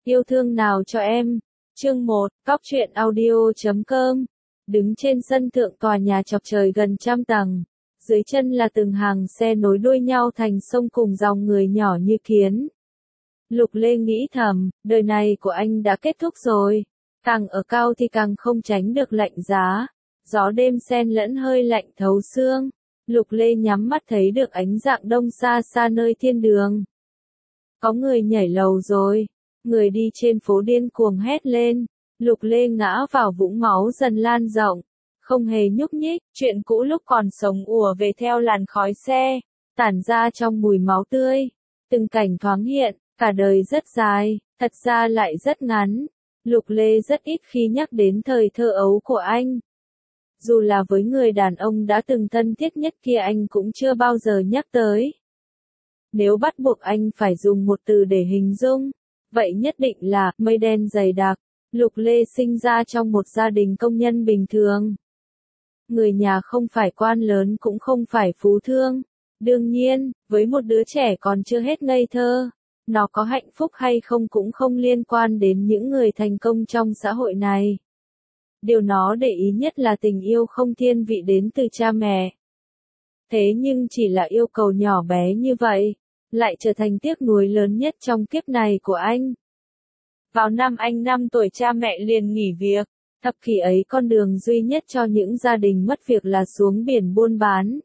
Yêu thương nào cho em? Chương 1, Cóc truyện audio.com. Đứng trên sân thượng tòa nhà chọc trời gần trăm tầng, dưới chân là từng hàng xe nối đuôi nhau thành sông cùng dòng người nhỏ như kiến. Lục Lê nghĩ thầm, đời này của anh đã kết thúc rồi. Càng ở cao thì càng không tránh được lạnh giá. Gió đêm xen lẫn hơi lạnh thấu xương. Lục Lê nhắm mắt thấy được ánh rạng đông xa xa nơi thiên đường. Có người nhảy lầu rồi. Người đi trên phố điên cuồng hét lên. Lục Lê ngã vào vũng máu dần lan rộng. Không hề nhúc nhích, chuyện cũ lúc còn sống ùa về theo làn khói xe, tản ra trong mùi máu tươi. Từng cảnh thoáng hiện, cả đời rất dài, thật ra lại rất ngắn. Lục Lê rất ít khi nhắc đến thời thơ ấu của anh. Dù là với người đàn ông đã từng thân thiết nhất kia anh cũng chưa bao giờ nhắc tới. Nếu bắt buộc anh phải dùng một từ để hình dung, vậy nhất định là mây đen dày đặc. Lục Lê sinh ra trong một gia đình công nhân bình thường. Người nhà không phải quan lớn cũng không phải phú thương. Đương nhiên, với một đứa trẻ còn chưa hết ngây thơ, nó có hạnh phúc hay không cũng không liên quan đến những người thành công trong xã hội này. Điều nó để ý nhất là tình yêu không thiên vị đến từ cha mẹ. Thế nhưng chỉ là yêu cầu nhỏ bé như vậy, lại trở thành tiếc nuối lớn nhất trong kiếp này của anh. Vào năm anh 5 tuổi cha mẹ liền nghỉ việc. Thập kỷ ấy con đường duy nhất cho những gia đình mất việc là xuống biển buôn bán.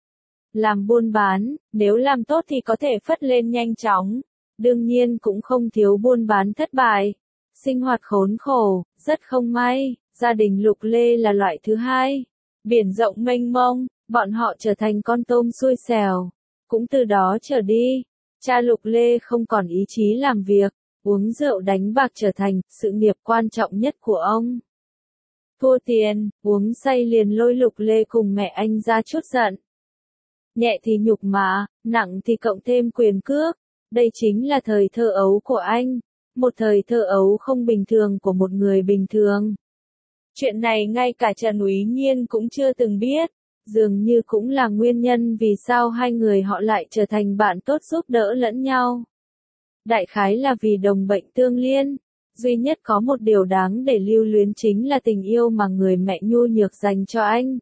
Làm buôn bán, nếu làm tốt thì có thể phất lên nhanh chóng. Đương nhiên cũng không thiếu buôn bán thất bại. Sinh hoạt khốn khổ, rất không may, gia đình Lục Lê là loại thứ hai. Biển rộng mênh mông, bọn họ trở thành con tôm xui xẻo. Cũng từ đó trở đi, cha Lục Lê không còn ý chí làm việc. Uống rượu đánh bạc trở thành sự nghiệp quan trọng nhất của ông. Thua tiền, uống say liền lôi Lục Lê cùng mẹ anh ra chút giận. Nhẹ thì nhục mạ, nặng thì cộng thêm quyền cước. Đây chính là thời thơ ấu của anh. Một thời thơ ấu không bình thường của một người bình thường. Chuyện này ngay cả Trần Úy Nhiên cũng chưa từng biết. Dường như cũng là nguyên nhân vì sao hai người họ lại trở thành bạn tốt giúp đỡ lẫn nhau. Đại khái là vì đồng bệnh tương liên. Duy nhất có một điều đáng để lưu luyến chính là tình yêu mà người mẹ nhu nhược dành cho anh.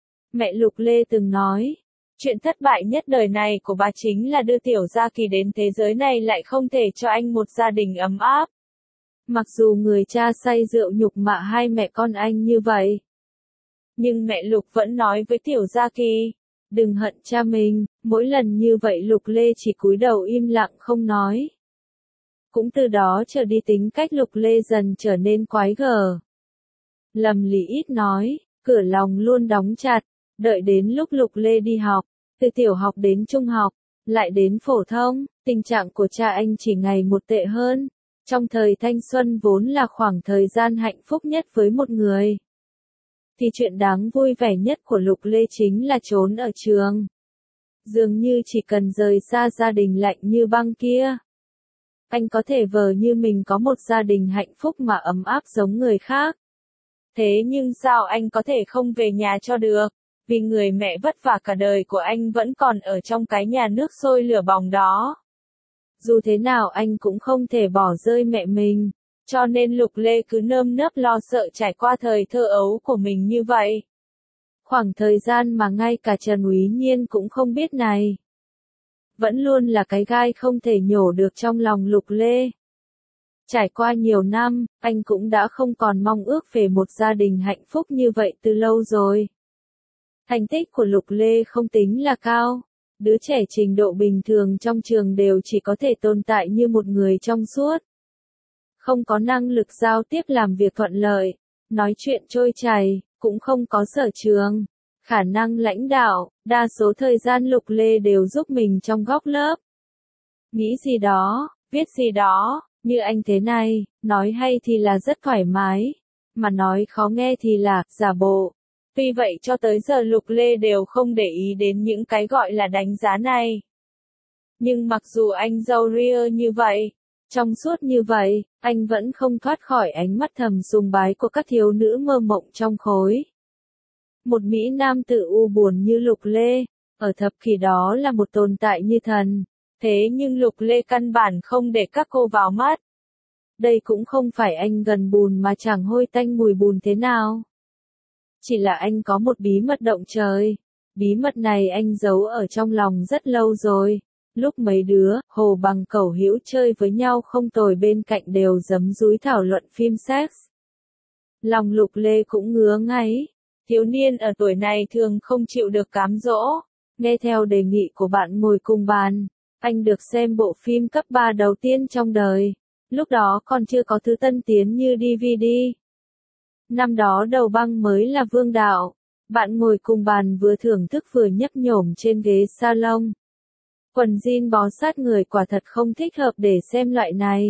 Mẹ Lục Lê từng nói, chuyện thất bại nhất đời này của bà chính là đưa Tiểu Gia Kỳ đến thế giới này lại không thể cho anh một gia đình ấm áp. Mặc dù người cha say rượu nhục mạ hai mẹ con anh như vậy, nhưng mẹ Lục vẫn nói với Tiểu Gia Kỳ, đừng hận cha mình. Mỗi lần như vậy Lục Lê chỉ cúi đầu im lặng không nói. Cũng từ đó trở đi tính cách Lục Lê dần trở nên quái gở. Lầm lì ít nói, cửa lòng luôn đóng chặt, đợi đến lúc Lục Lê đi học, từ tiểu học đến trung học, lại đến phổ thông, tình trạng của cha anh chỉ ngày một tệ hơn. Trong thời thanh xuân vốn là khoảng thời gian hạnh phúc nhất với một người, thì chuyện đáng vui vẻ nhất của Lục Lê chính là trốn ở trường. Dường như chỉ cần rời xa gia đình lạnh như băng kia, anh có thể vờ như mình có một gia đình hạnh phúc mà ấm áp giống người khác. Thế nhưng sao anh có thể không về nhà cho được, vì người mẹ vất vả cả đời của anh vẫn còn ở trong cái nhà nước sôi lửa bỏng đó. Dù thế nào anh cũng không thể bỏ rơi mẹ mình, cho nên Lục Lê cứ nơm nớp lo sợ trải qua thời thơ ấu của mình như vậy. Khoảng thời gian mà ngay cả Trần Úy Nhiên cũng không biết này, vẫn luôn là cái gai không thể nhổ được trong lòng Lục Lê. Trải qua nhiều năm, anh cũng đã không còn mong ước về một gia đình hạnh phúc như vậy từ lâu rồi. Thành tích của Lục Lê không tính là cao. Đứa trẻ trình độ bình thường trong trường đều chỉ có thể tồn tại như một người trong suốt. Không có năng lực giao tiếp làm việc thuận lợi, nói chuyện trôi chảy, cũng không có sở trường, khả năng lãnh đạo. Đa số thời gian Lục Lê đều giúp mình trong góc lớp. Nghĩ gì đó, viết gì đó, như anh thế này, nói hay thì là rất thoải mái, mà nói khó nghe thì là giả bộ. Tuy vậy cho tới giờ Lục Lê đều không để ý đến những cái gọi là đánh giá này. Nhưng mặc dù anh râu ria như vậy, trong suốt như vậy, anh vẫn không thoát khỏi ánh mắt thầm sùng bái của các thiếu nữ mơ mộng trong khối. Một mỹ nam tử u buồn như Lục Lê, ở thập kỷ đó là một tồn tại như thần. Thế nhưng Lục Lê căn bản không để các cô vào mắt. Đây cũng không phải anh gần bùn mà chẳng hôi tanh mùi bùn thế nào. Chỉ là anh có một bí mật động trời. Bí mật này anh giấu ở trong lòng rất lâu rồi. Lúc mấy đứa, Hồ Bằng Cẩu Hữu chơi với nhau không tồi bên cạnh đều giấm dúi thảo luận phim sex. Lòng Lục Lê cũng ngứa ngáy. Thiếu niên ở tuổi này thường không chịu được cám dỗ. Nghe theo đề nghị của bạn ngồi cùng bàn, anh được xem bộ phim cấp 3 đầu tiên trong đời. Lúc đó còn chưa có thứ tân tiến như DVD. Năm đó đầu băng mới là vương đạo. Bạn ngồi cùng bàn vừa thưởng thức vừa nhấp nhổm trên ghế salon. Quần jean bó sát người quả thật không thích hợp để xem loại này.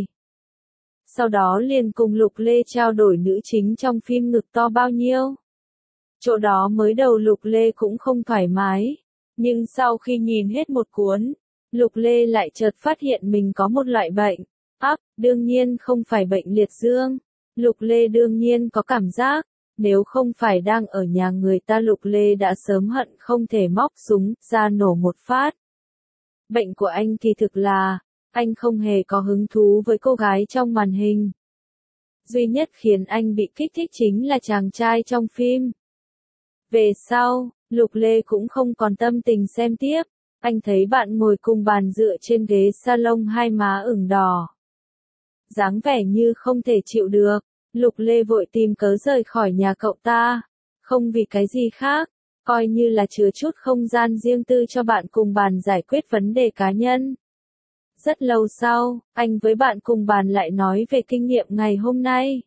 Sau đó liền cùng Lục Lê trao đổi nữ chính trong phim ngực to bao nhiêu. Chỗ đó mới đầu Lục Lê cũng không thoải mái. Nhưng sau khi nhìn hết một cuốn, Lục Lê lại chợt phát hiện mình có một loại bệnh. Đương nhiên không phải bệnh liệt dương. Lục Lê đương nhiên có cảm giác. Nếu không phải đang ở nhà người ta Lục Lê đã sớm hận không thể móc súng ra nổ một phát. Bệnh của anh kỳ thực là, anh không hề có hứng thú với cô gái trong màn hình. Duy nhất khiến anh bị kích thích chính là chàng trai trong phim. Về sau, Lục Lê cũng không còn tâm tình xem tiếp. Anh thấy bạn ngồi cùng bàn dựa trên ghế salon hai má ửng đỏ. Dáng vẻ như không thể chịu được. Lục Lê vội tìm cớ rời khỏi nhà cậu ta. Không vì cái gì khác. Coi như là chừa chút không gian riêng tư cho bạn cùng bàn giải quyết vấn đề cá nhân. Rất lâu sau, anh với bạn cùng bàn lại nói về kinh nghiệm ngày hôm nay.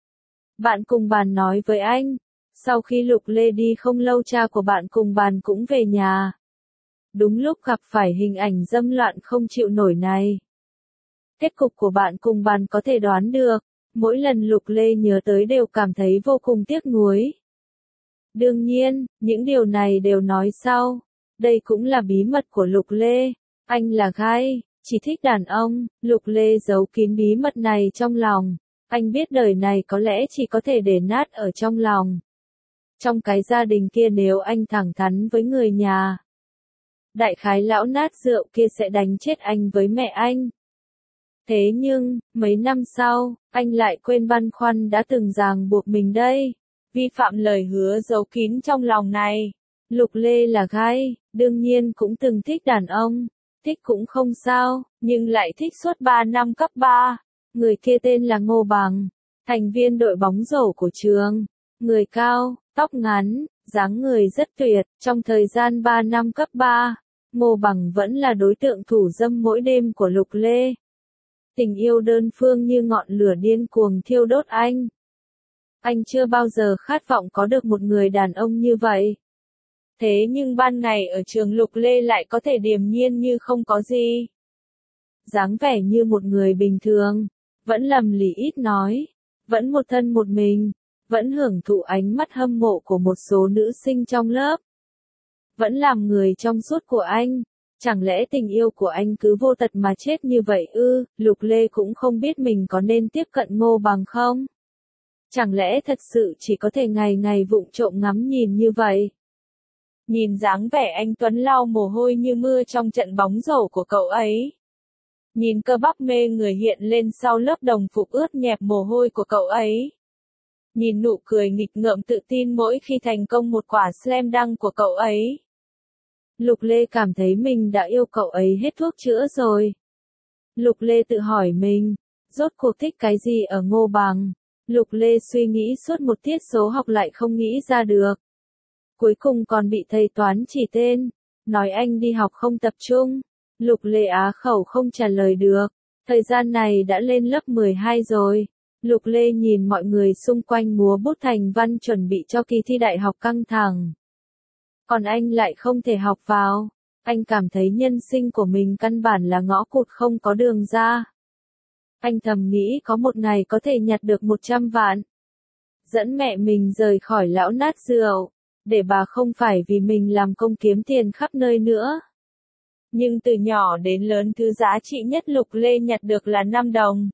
Bạn cùng bàn nói với anh. Sau khi Lục Lê đi không lâu cha của bạn cùng bàn cũng về nhà. Đúng lúc gặp phải hình ảnh dâm loạn không chịu nổi này. Kết cục của bạn cùng bàn có thể đoán được. Mỗi lần Lục Lê nhớ tới đều cảm thấy vô cùng tiếc nuối. Đương nhiên, những điều này đều nói sau. Đây cũng là bí mật của Lục Lê. Anh là gay, chỉ thích đàn ông. Lục Lê giấu kín bí mật này trong lòng. Anh biết đời này có lẽ chỉ có thể để nát ở trong lòng. Trong cái gia đình kia nếu anh thẳng thắn với người nhà, đại khái lão nát rượu kia sẽ đánh chết anh với mẹ anh. Thế nhưng, mấy năm sau, anh lại quên băn khoăn đã từng ràng buộc mình đây. Vi phạm lời hứa giấu kín trong lòng này. Lục Lê là gay, đương nhiên cũng từng thích đàn ông. Thích cũng không sao, nhưng lại thích suốt 3 năm cấp 3. Người kia tên là Ngô Bằng, thành viên đội bóng rổ của trường. Người cao, tóc ngắn, dáng người rất tuyệt. Trong thời gian 3 năm cấp 3, Ngô Bằng vẫn là đối tượng thủ dâm mỗi đêm của Lục Lê. Tình yêu đơn phương như ngọn lửa điên cuồng thiêu đốt anh. Anh chưa bao giờ khát vọng có được một người đàn ông như vậy. Thế nhưng ban ngày ở trường Lục Lê lại có thể điềm nhiên như không có gì. Dáng vẻ như một người bình thường, vẫn lầm lì ít nói, vẫn một thân một mình, vẫn hưởng thụ ánh mắt hâm mộ của một số nữ sinh trong lớp. Vẫn làm người trong suốt của anh. Chẳng lẽ tình yêu của anh cứ vô tật mà chết như vậy ư? Lục Lê cũng không biết mình có nên tiếp cận Ngô Bằng không? Chẳng lẽ thật sự chỉ có thể ngày ngày vụng trộm ngắm nhìn như vậy? Nhìn dáng vẻ anh Tuấn lau mồ hôi như mưa trong trận bóng rổ của cậu ấy. Nhìn cơ bắp mê người hiện lên sau lớp đồng phục ướt nhẹp mồ hôi của cậu ấy. Nhìn nụ cười nghịch ngợm tự tin mỗi khi thành công một quả slam dunk của cậu ấy. Lục Lê cảm thấy mình đã yêu cậu ấy hết thuốc chữa rồi. Lục Lê tự hỏi mình, rốt cuộc thích cái gì ở Ngô Bằng? Lục Lê suy nghĩ suốt một tiết số học lại không nghĩ ra được. Cuối cùng còn bị thầy toán chỉ tên, nói anh đi học không tập trung. Lục Lê á khẩu không trả lời được. Thời gian này đã lên lớp 12 rồi. Lục Lê nhìn mọi người xung quanh múa bút thành văn chuẩn bị cho kỳ thi đại học căng thẳng. Còn anh lại không thể học vào. Anh cảm thấy nhân sinh của mình căn bản là ngõ cụt không có đường ra. Anh thầm nghĩ có một ngày có thể nhặt được 100 vạn. Dẫn mẹ mình rời khỏi lão nát rượu. Để bà không phải vì mình làm công kiếm tiền khắp nơi nữa. Nhưng từ nhỏ đến lớn thứ giá trị nhất Lục Lê nhặt được là 5 đồng.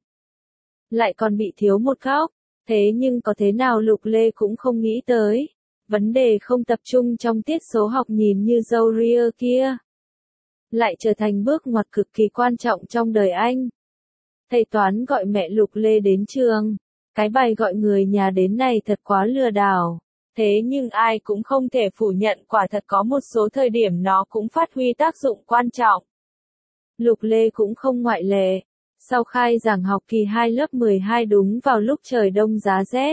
Lại còn bị thiếu một góc. Thế nhưng có thế nào Lục Lê cũng không nghĩ tới. Vấn đề không tập trung trong tiết số học nhìn như dâu ria kia. Lại trở thành bước ngoặt cực kỳ quan trọng trong đời anh. Thầy toán gọi mẹ Lục Lê đến trường. Cái bài gọi người nhà đến này thật quá lừa đảo. Thế nhưng ai cũng không thể phủ nhận quả thật có một số thời điểm nó cũng phát huy tác dụng quan trọng. Lục Lê cũng không ngoại lệ. Sau khai giảng học kỳ 2 lớp 12 đúng vào lúc trời đông giá rét.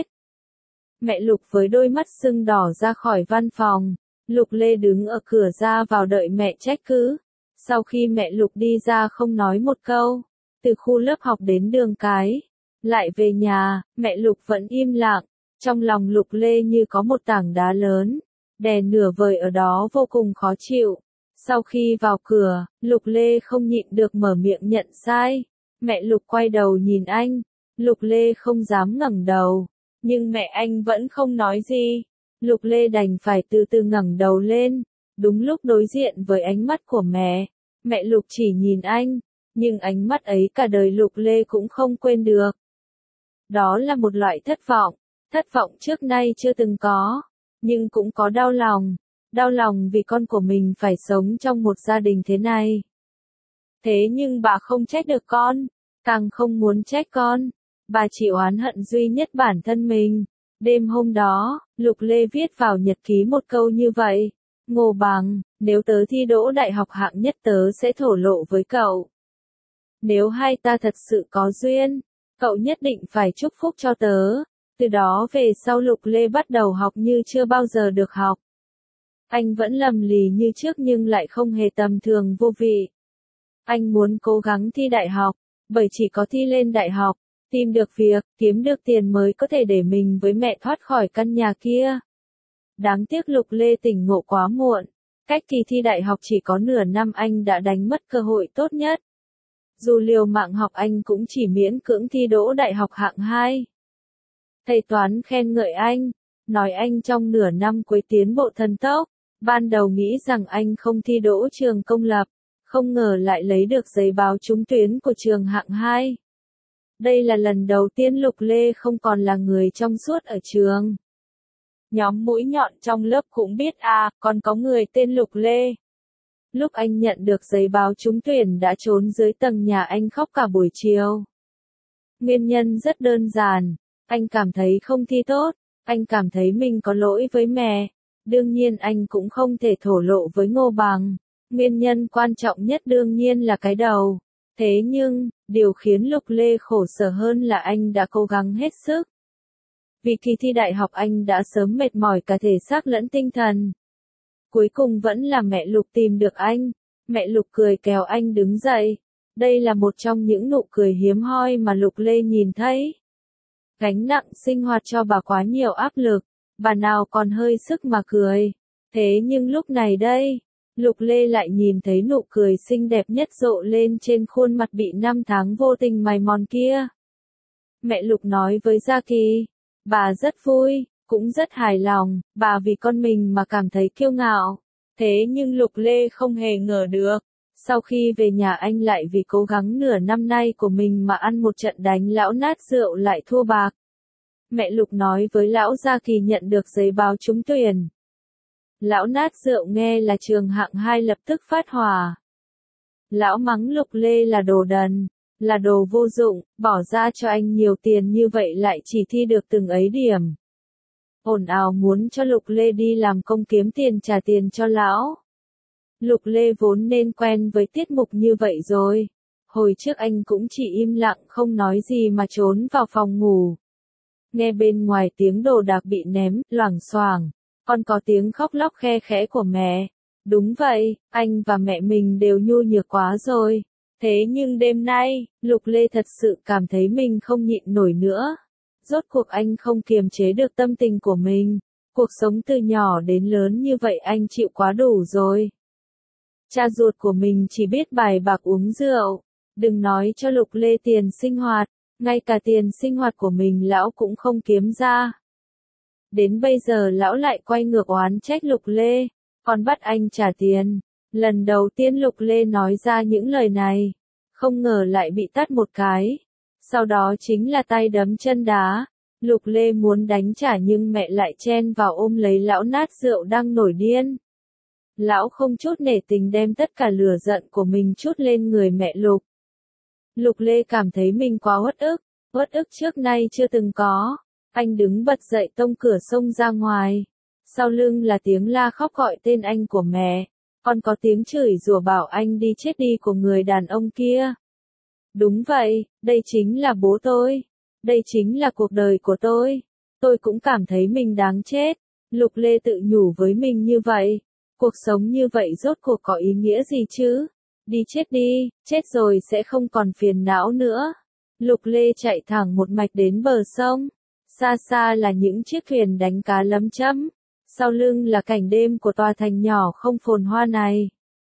Mẹ Lục với đôi mắt sưng đỏ ra khỏi văn phòng. Lục Lê đứng ở cửa ra vào đợi mẹ trách cứ. Sau khi mẹ Lục đi ra không nói một câu. Từ khu lớp học đến đường cái. Lại về nhà, mẹ Lục vẫn im lặng. Trong lòng Lục Lê như có một tảng đá lớn. Đè nửa vời ở đó vô cùng khó chịu. Sau khi vào cửa, Lục Lê không nhịn được mở miệng nhận sai. Mẹ Lục quay đầu nhìn anh. Lục Lê không dám ngẩng đầu. Nhưng mẹ anh vẫn không nói gì. Lục Lê đành phải từ từ ngẩng đầu lên. Đúng lúc đối diện với ánh mắt của mẹ. Mẹ Lục chỉ nhìn anh. Nhưng ánh mắt ấy cả đời Lục Lê cũng không quên được. Đó là một loại thất vọng. Thất vọng trước nay chưa từng có. Nhưng cũng có đau lòng. Đau lòng vì con của mình phải sống trong một gia đình thế này. Thế nhưng bà không trách được con. Càng không muốn trách con. Bà chỉ oán hận duy nhất bản thân mình. Đêm hôm đó, Lục Lê viết vào nhật ký một câu như vậy. Ngô Bằng, nếu tớ thi đỗ đại học hạng nhất tớ sẽ thổ lộ với cậu. Nếu hai ta thật sự có duyên, cậu nhất định phải chúc phúc cho tớ. Từ đó về sau Lục Lê bắt đầu học như chưa bao giờ được học. Anh vẫn lầm lì như trước nhưng lại không hề tầm thường vô vị. Anh muốn cố gắng thi đại học, bởi chỉ có thi lên đại học, tìm được việc, kiếm được tiền mới có thể để mình với mẹ thoát khỏi căn nhà kia. Đáng tiếc Lục Lê tỉnh ngộ quá muộn. Cách kỳ thi đại học chỉ có nửa năm anh đã đánh mất cơ hội tốt nhất. Dù liều mạng học anh cũng chỉ miễn cưỡng thi đỗ đại học hạng 2. Thầy toán khen ngợi anh, nói anh trong nửa năm cuối tiến bộ thần tốc. Ban đầu nghĩ rằng anh không thi đỗ trường công lập, không ngờ lại lấy được giấy báo trúng tuyển của trường hạng 2. Đây là lần đầu tiên Lục Lê không còn là người trong suốt ở trường. Nhóm mũi nhọn trong lớp cũng biết còn có người tên Lục Lê. Lúc anh nhận được giấy báo trúng tuyển đã trốn dưới tầng nhà anh khóc cả buổi chiều. Nguyên nhân rất đơn giản, anh cảm thấy không thi tốt, anh cảm thấy mình có lỗi với mẹ. Đương nhiên anh cũng không thể thổ lộ với Ngô Bằng. Nguyên nhân quan trọng nhất đương nhiên là cái đầu. Thế nhưng, điều khiến Lục Lê khổ sở hơn là anh đã cố gắng hết sức. Vì kỳ thi đại học anh đã sớm mệt mỏi cả thể xác lẫn tinh thần. Cuối cùng vẫn là mẹ Lục tìm được anh. Mẹ Lục cười kéo anh đứng dậy. Đây là một trong những nụ cười hiếm hoi mà Lục Lê nhìn thấy. Gánh nặng sinh hoạt cho bà quá nhiều áp lực. Bà nào còn hơi sức mà cười. Thế nhưng lúc này đây, Lục Lê lại nhìn thấy nụ cười xinh đẹp nhất rộ lên trên khuôn mặt bị 5 tháng vô tình mài mòn kia. Mẹ Lục nói với Gia Kỳ, bà rất vui, cũng rất hài lòng, bà vì con mình mà cảm thấy kiêu ngạo. Thế nhưng Lục Lê không hề ngờ được, sau khi về nhà anh lại vì cố gắng nửa năm nay của mình mà ăn một trận đánh lão nát rượu lại thua bạc. Mẹ Lục nói với lão Gia Kỳ nhận được giấy báo trúng tuyển. Lão nát rượu nghe là trường hạng 2 lập tức phát hỏa. Lão mắng Lục Lê là đồ đần, là đồ vô dụng, bỏ ra cho anh nhiều tiền như vậy lại chỉ thi được từng ấy điểm. Ồn ào muốn cho Lục Lê đi làm công kiếm tiền trả tiền cho lão. Lục Lê vốn nên quen với tiết mục như vậy rồi. Hồi trước anh cũng chỉ im lặng không nói gì mà trốn vào phòng ngủ. Nghe bên ngoài tiếng đồ đạc bị ném, loảng xoảng. Còn có tiếng khóc lóc khe khẽ của mẹ. Đúng vậy, anh và mẹ mình đều nhu nhược quá rồi. Thế nhưng đêm nay, Lục Lê thật sự cảm thấy mình không nhịn nổi nữa. Rốt cuộc anh không kiềm chế được tâm tình của mình. Cuộc sống từ nhỏ đến lớn như vậy anh chịu quá đủ rồi. Cha ruột của mình chỉ biết bài bạc uống rượu. Đừng nói cho Lục Lê tiền sinh hoạt, ngay cả tiền sinh hoạt của mình lão cũng không kiếm ra. Đến bây giờ lão lại quay ngược oán trách Lục Lê, còn bắt anh trả tiền. Lần đầu tiên Lục Lê nói ra những lời này, không ngờ lại bị tát một cái. Sau đó chính là tay đấm chân đá. Lục Lê muốn đánh trả nhưng mẹ lại chen vào ôm lấy lão nát rượu đang nổi điên. Lão không chút nể tình đem tất cả lửa giận của mình trút lên người mẹ Lục. Lục Lê cảm thấy mình quá uất ức trước nay chưa từng có. Anh đứng bật dậy tông cửa xông ra ngoài. Sau lưng là tiếng la khóc gọi tên anh của mẹ, còn có tiếng chửi rủa bảo anh đi chết đi của người đàn ông kia. Đúng vậy, đây chính là bố tôi. Đây chính là cuộc đời của tôi. Tôi cũng cảm thấy mình đáng chết. Lục Lê tự nhủ với mình như vậy. Cuộc sống như vậy rốt cuộc có ý nghĩa gì chứ? Đi chết rồi sẽ không còn phiền não nữa. Lục Lê chạy thẳng một mạch đến bờ sông. Xa xa là những chiếc thuyền đánh cá lấm chấm. Sau lưng là cảnh đêm của tòa thành nhỏ không phồn hoa này.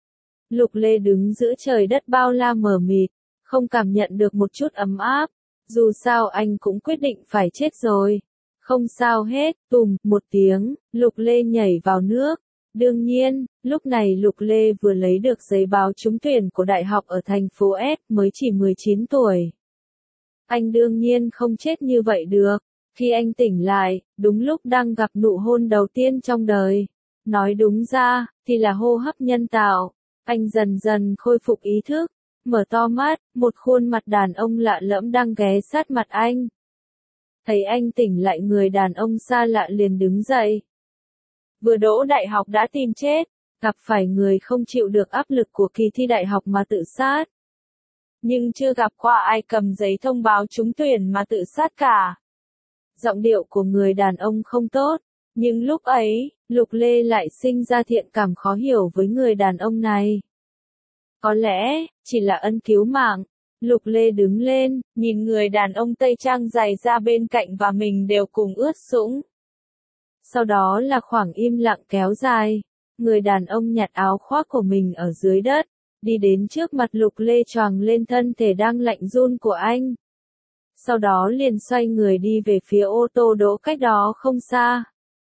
Lục Lê đứng giữa trời đất bao la mờ mịt, không cảm nhận được một chút ấm áp. Dù sao anh cũng quyết định phải chết rồi. Không sao hết, tùm, một tiếng, Lục Lê nhảy vào nước. Đương nhiên, lúc này Lục Lê vừa lấy được giấy báo trúng tuyển của đại học ở thành phố S, mới chỉ 19 tuổi. Anh đương nhiên không chết như vậy được. Khi anh tỉnh lại, đúng lúc đang gặp nụ hôn đầu tiên trong đời. Nói đúng ra, thì là hô hấp nhân tạo. Anh dần dần khôi phục ý thức, mở to mắt, một khuôn mặt đàn ông lạ lẫm đang ghé sát mặt anh. Thấy anh tỉnh lại, người đàn ông xa lạ liền đứng dậy. Vừa đỗ đại học đã tìm chết, gặp phải người không chịu được áp lực của kỳ thi đại học mà tự sát. Nhưng chưa gặp qua ai cầm giấy thông báo trúng tuyển mà tự sát cả. Giọng điệu của người đàn ông không tốt, nhưng lúc ấy, Lục Lê lại sinh ra thiện cảm khó hiểu với người đàn ông này. Có lẽ, chỉ là ân cứu mạng. Lục Lê đứng lên, nhìn người đàn ông tây trang dài ra bên cạnh và mình đều cùng ướt sũng. Sau đó là khoảng im lặng kéo dài. Người đàn ông nhặt áo khoác của mình ở dưới đất, đi đến trước mặt Lục Lê choàng lên thân thể đang lạnh run của anh. Sau đó liền xoay người đi về phía ô tô đỗ cách đó không xa.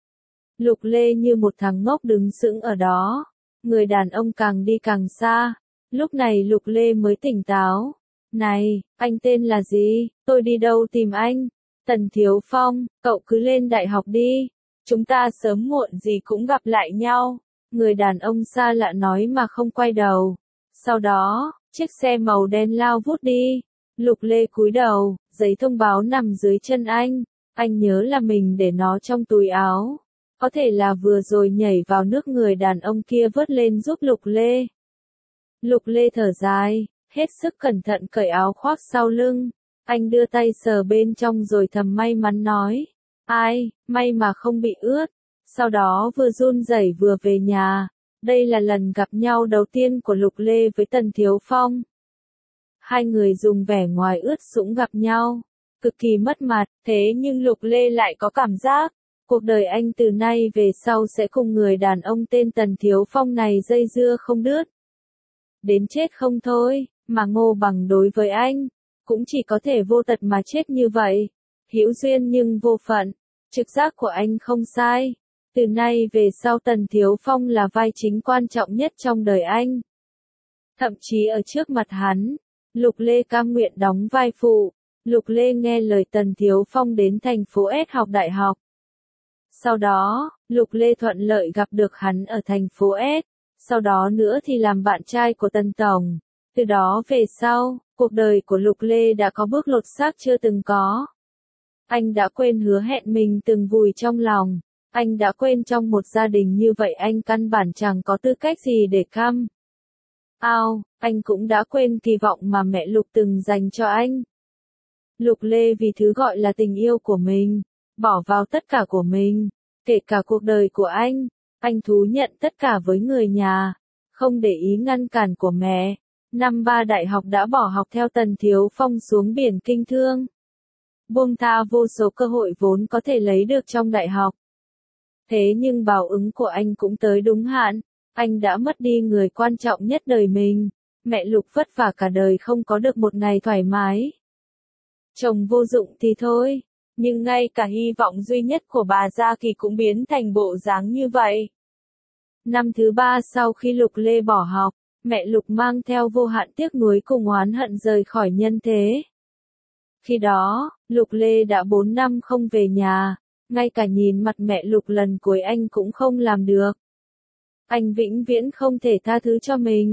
Lục Lê như một thằng ngốc đứng sững ở đó. Người đàn ông càng đi càng xa. Lúc này Lục Lê mới tỉnh táo. Này, anh tên là gì? Tôi đi đâu tìm anh? Tần Thiếu Phong, cậu cứ lên đại học đi. Chúng ta sớm muộn gì cũng gặp lại nhau. Người đàn ông xa lạ nói mà không quay đầu. Sau đó, chiếc xe màu đen lao vút đi. Lục Lê cúi đầu, giấy thông báo nằm dưới chân anh. Anh nhớ là mình để nó trong túi áo. Có thể là vừa rồi nhảy vào nước người đàn ông kia vớt lên giúp Lục Lê. Lục Lê thở dài, hết sức cẩn thận cởi áo khoác sau lưng. Anh đưa tay sờ bên trong rồi thầm may mắn nói. Ai, may mà không bị ướt. Sau đó vừa run rẩy vừa về nhà. Đây là lần gặp nhau đầu tiên của Lục Lê với Tần Thiếu Phong. Hai người dùng vẻ ngoài ướt sũng gặp nhau, cực kỳ mất mặt, thế nhưng Lục Lê lại có cảm giác, cuộc đời anh từ nay về sau sẽ cùng người đàn ông tên Tần Thiếu Phong này dây dưa không đứt. Đến chết không thôi, mà Ngô Bằng đối với anh, cũng chỉ có thể vô tật mà chết như vậy. Hữu duyên nhưng vô phận, trực giác của anh không sai. Từ nay về sau Tần Thiếu Phong là vai chính quan trọng nhất trong đời anh. Thậm chí ở trước mặt hắn, Lục Lê cam nguyện đóng vai phụ. Lục Lê nghe lời Tần Thiếu Phong đến thành phố S học đại học. Sau đó, Lục Lê thuận lợi gặp được hắn ở thành phố S. Sau đó nữa thì làm bạn trai của Tần Tổng. Từ đó về sau, cuộc đời của Lục Lê đã có bước lột xác chưa từng có. Anh đã quên hứa hẹn mình từng vùi trong lòng. Anh đã quên trong một gia đình như vậy anh căn bản chẳng có tư cách gì để come out. Anh cũng đã quên kỳ vọng mà mẹ Lục từng dành cho anh. Lục Lê vì thứ gọi là tình yêu của mình, bỏ vào tất cả của mình, kể cả cuộc đời của anh thú nhận tất cả với người nhà, không để ý ngăn cản của mẹ. Năm 3 đại học đã bỏ học theo Tần Thiếu Phong xuống biển kinh thương. Buông tha vô số cơ hội vốn có thể lấy được trong đại học. Thế nhưng báo ứng của anh cũng tới đúng hạn, anh đã mất đi người quan trọng nhất đời mình. Mẹ Lục vất vả cả đời không có được một ngày thoải mái. Chồng vô dụng thì thôi, nhưng ngay cả hy vọng duy nhất của bà Gia Kỳ cũng biến thành bộ dáng như vậy. Năm thứ 3 sau khi Lục Lê bỏ học, mẹ Lục mang theo vô hạn tiếc nuối cùng oán hận rời khỏi nhân thế. Khi đó, Lục Lê đã 4 năm không về nhà, ngay cả nhìn mặt mẹ Lục lần cuối anh cũng không làm được. Anh vĩnh viễn không thể tha thứ cho mình.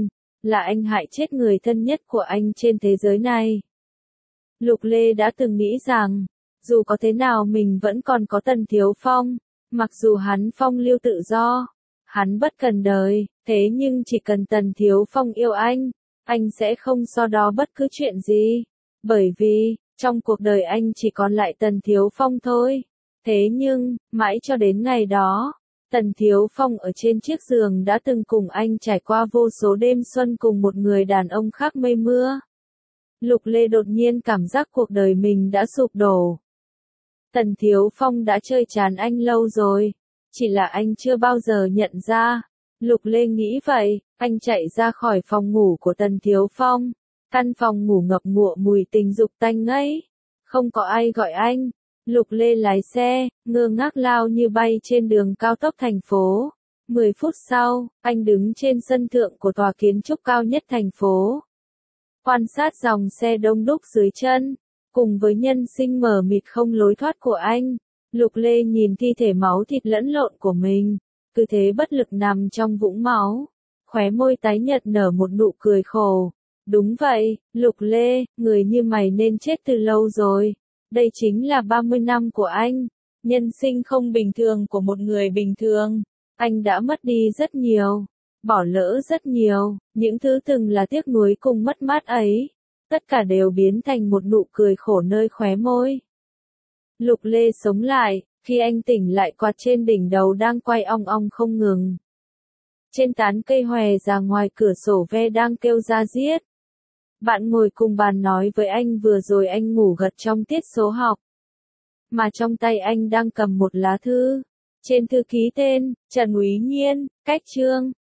là anh hại chết người thân nhất của anh trên thế giới này. Lục Lê đã từng nghĩ rằng, dù có thế nào mình vẫn còn có Tần Thiếu Phong, mặc dù hắn phong lưu tự do, hắn bất cần đời, thế nhưng chỉ cần Tần Thiếu Phong yêu anh sẽ không so đo bất cứ chuyện gì. Bởi vì, trong cuộc đời anh chỉ còn lại Tần Thiếu Phong thôi. Thế nhưng, mãi cho đến ngày đó, Tần Thiếu Phong ở trên chiếc giường đã từng cùng anh trải qua vô số đêm xuân cùng một người đàn ông khác mây mưa. Lục Lê đột nhiên cảm giác cuộc đời mình đã sụp đổ. Tần Thiếu Phong đã chơi chán anh lâu rồi, chỉ là anh chưa bao giờ nhận ra. Lục Lê nghĩ vậy, anh chạy ra khỏi phòng ngủ của Tần Thiếu Phong. Căn phòng ngủ ngập ngụa mùi tình dục tanh ngấy. Không có ai gọi anh. Lục Lê lái xe, ngơ ngác lao như bay trên đường cao tốc thành phố. 10 phút sau, anh đứng trên sân thượng của tòa kiến trúc cao nhất thành phố. Quan sát dòng xe đông đúc dưới chân, cùng với nhân sinh mờ mịt không lối thoát của anh. Lục Lê nhìn thi thể máu thịt lẫn lộn của mình, cứ thế bất lực nằm trong vũng máu. Khóe môi tái nhợt nở một nụ cười khổ. Đúng vậy, Lục Lê, người như mày nên chết từ lâu rồi. Đây chính là 30 năm của anh. Nhân sinh không bình thường của một người bình thường. Anh đã mất đi rất nhiều, bỏ lỡ rất nhiều, những thứ từng là tiếc nuối cùng mất mát ấy. Tất cả đều biến thành một nụ cười khổ nơi khóe môi. Lục Lê sống lại, khi anh tỉnh lại quạt trên đỉnh đầu đang quay ong ong không ngừng. Trên tán cây hòe ra ngoài cửa sổ ve đang kêu ra giết. Bạn ngồi cùng bàn nói với anh vừa rồi anh ngủ gật trong tiết số học. Mà trong tay anh đang cầm một lá thư. Trên thư ký tên, Trần Úy Nhiên, cách chương.